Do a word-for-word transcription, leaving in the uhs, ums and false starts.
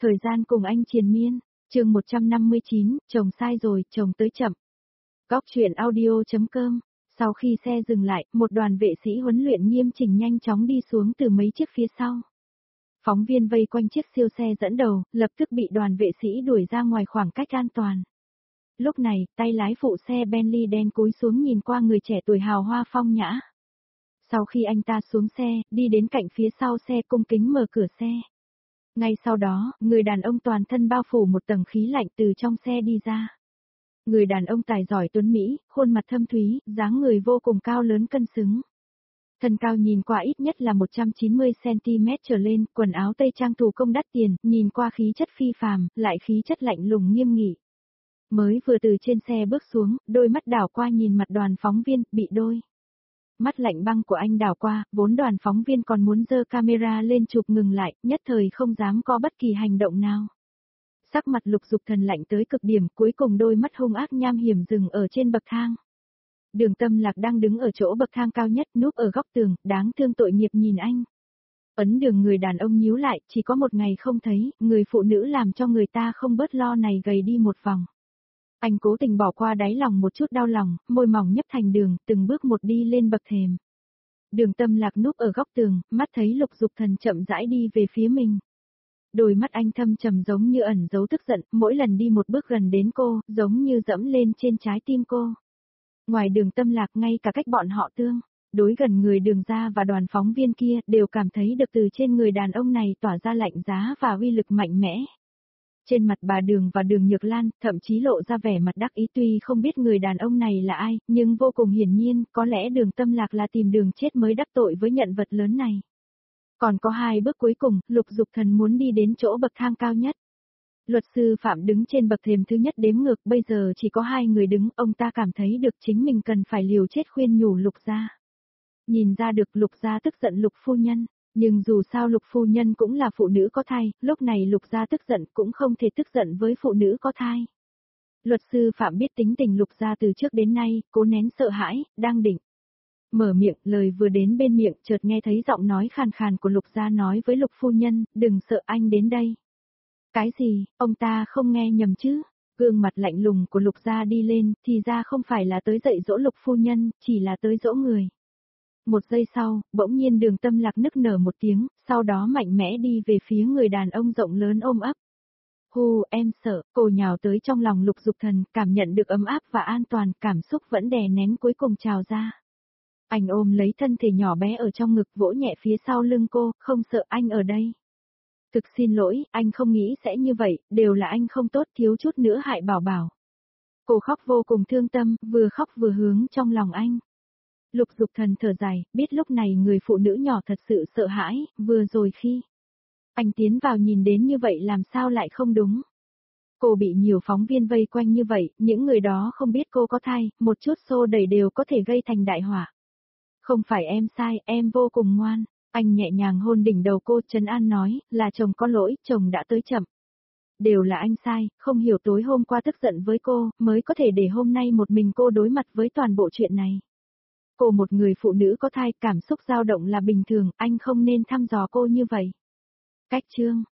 Thời gian cùng anh triền miên, chương một trăm năm mươi chín, chồng sai rồi, chồng tới chậm. Góc truyện audio.com. Sau khi xe dừng lại, một đoàn vệ sĩ huấn luyện nghiêm chỉnh nhanh chóng đi xuống từ mấy chiếc phía sau. Phóng viên vây quanh chiếc siêu xe dẫn đầu, lập tức bị đoàn vệ sĩ đuổi ra ngoài khoảng cách an toàn. Lúc này, tay lái phụ xe Bentley đen cúi xuống nhìn qua người trẻ tuổi hào hoa phong nhã. Sau khi anh ta xuống xe, đi đến cạnh phía sau xe cung kính mở cửa xe. Ngay sau đó, người đàn ông toàn thân bao phủ một tầng khí lạnh từ trong xe đi ra. Người đàn ông tài giỏi tuấn Mỹ, khuôn mặt thâm thúy, dáng người vô cùng cao lớn cân xứng. Thân cao nhìn qua ít nhất là một trăm chín mươi xăng-ti-mét trở lên, quần áo tây trang thủ công đắt tiền, nhìn qua khí chất phi phàm, lại khí chất lạnh lùng nghiêm nghị. Mới vừa từ trên xe bước xuống, đôi mắt đảo qua nhìn mặt đoàn phóng viên, bị đôi. Mắt lạnh băng của anh đảo qua, vốn đoàn phóng viên còn muốn giơ camera lên chụp ngừng lại, nhất thời không dám có bất kỳ hành động nào. Sắc mặt Lục Dục Thần lạnh tới cực điểm, cuối cùng đôi mắt hung ác nham hiểm dừng ở trên bậc thang. Đường Tâm Lạc đang đứng ở chỗ bậc thang cao nhất, núp ở góc tường, đáng thương tội nghiệp nhìn anh. Ấn Đường người đàn ông nhíu lại, chỉ có một ngày không thấy, người phụ nữ làm cho người ta không bớt lo này gầy đi một vòng. Anh cố tình bỏ qua đáy lòng một chút đau lòng, môi mỏng nhấp thành đường, từng bước một đi lên bậc thềm. Đường Tâm Lạc núp ở góc tường, mắt thấy Lục Dục Thần chậm rãi đi về phía mình. Đôi mắt anh thâm trầm giống như ẩn giấu tức giận, mỗi lần đi một bước gần đến cô, giống như dẫm lên trên trái tim cô. Ngoài Đường Tâm Lạc, ngay cả cách bọn họ tương đối gần người Đường gia và đoàn phóng viên kia đều cảm thấy được từ trên người đàn ông này tỏa ra lạnh giá và uy lực mạnh mẽ. Trên mặt bà Đường và Đường Nhược Lan thậm chí lộ ra vẻ mặt đắc ý, tuy không biết người đàn ông này là ai, nhưng vô cùng hiển nhiên, có lẽ Đường Tâm Lạc là tìm đường chết mới đắc tội với nhận vật lớn này. Còn có hai bước cuối cùng, Lục Dục Thần muốn đi đến chỗ bậc thang cao nhất. Luật sư Phạm đứng trên bậc thềm thứ nhất đếm ngược, bây giờ chỉ có hai người đứng, ông ta cảm thấy được chính mình cần phải liều chết khuyên nhủ Lục gia. Nhìn ra được Lục gia tức giận Lục phu nhân. Nhưng dù sao Lục phu nhân cũng là phụ nữ có thai, lúc này Lục gia tức giận cũng không thể tức giận với phụ nữ có thai. Luật sư Phạm biết tính tình Lục gia từ trước đến nay, cố nén sợ hãi, đang định mở miệng, lời vừa đến bên miệng, chợt nghe thấy giọng nói khàn khàn của Lục gia nói với Lục phu nhân, đừng sợ, anh đến đây. Cái gì, ông ta không nghe nhầm chứ? Gương mặt lạnh lùng của Lục gia đi lên, thì ra không phải là tới dạy dỗ Lục phu nhân, chỉ là tới dỗ người. Một giây sau, bỗng nhiên Đường Tâm Lạc nức nở một tiếng, sau đó mạnh mẽ đi về phía người đàn ông rộng lớn ôm ấp. Hù, em sợ, cô nhào tới trong lòng Lục Dục Thần, cảm nhận được ấm áp và an toàn, cảm xúc vẫn đè nén cuối cùng trào ra. Anh ôm lấy thân thể nhỏ bé ở trong ngực, vỗ nhẹ phía sau lưng cô, không sợ, anh ở đây. Thực xin lỗi, anh không nghĩ sẽ như vậy, đều là anh không tốt, thiếu chút nữa hại Bảo Bảo. Cô khóc vô cùng thương tâm, vừa khóc vừa hướng trong lòng anh. Lục Dục Thần thở dài, biết lúc này người phụ nữ nhỏ thật sự sợ hãi, vừa rồi khi anh tiến vào nhìn đến như vậy làm sao lại không đúng. Cô bị nhiều phóng viên vây quanh như vậy, những người đó không biết cô có thai, một chút xô đẩy đều có thể gây thành đại họa. Không phải em sai, em vô cùng ngoan. Anh nhẹ nhàng hôn đỉnh đầu cô, trấn an nói, là chồng có lỗi, chồng đã tới chậm. Đều là anh sai, không hiểu tối hôm qua tức giận với cô, mới có thể để hôm nay một mình cô đối mặt với toàn bộ chuyện này. Cô một người phụ nữ có thai, cảm xúc dao động là bình thường, anh không nên thăm dò cô như vậy. Cách chương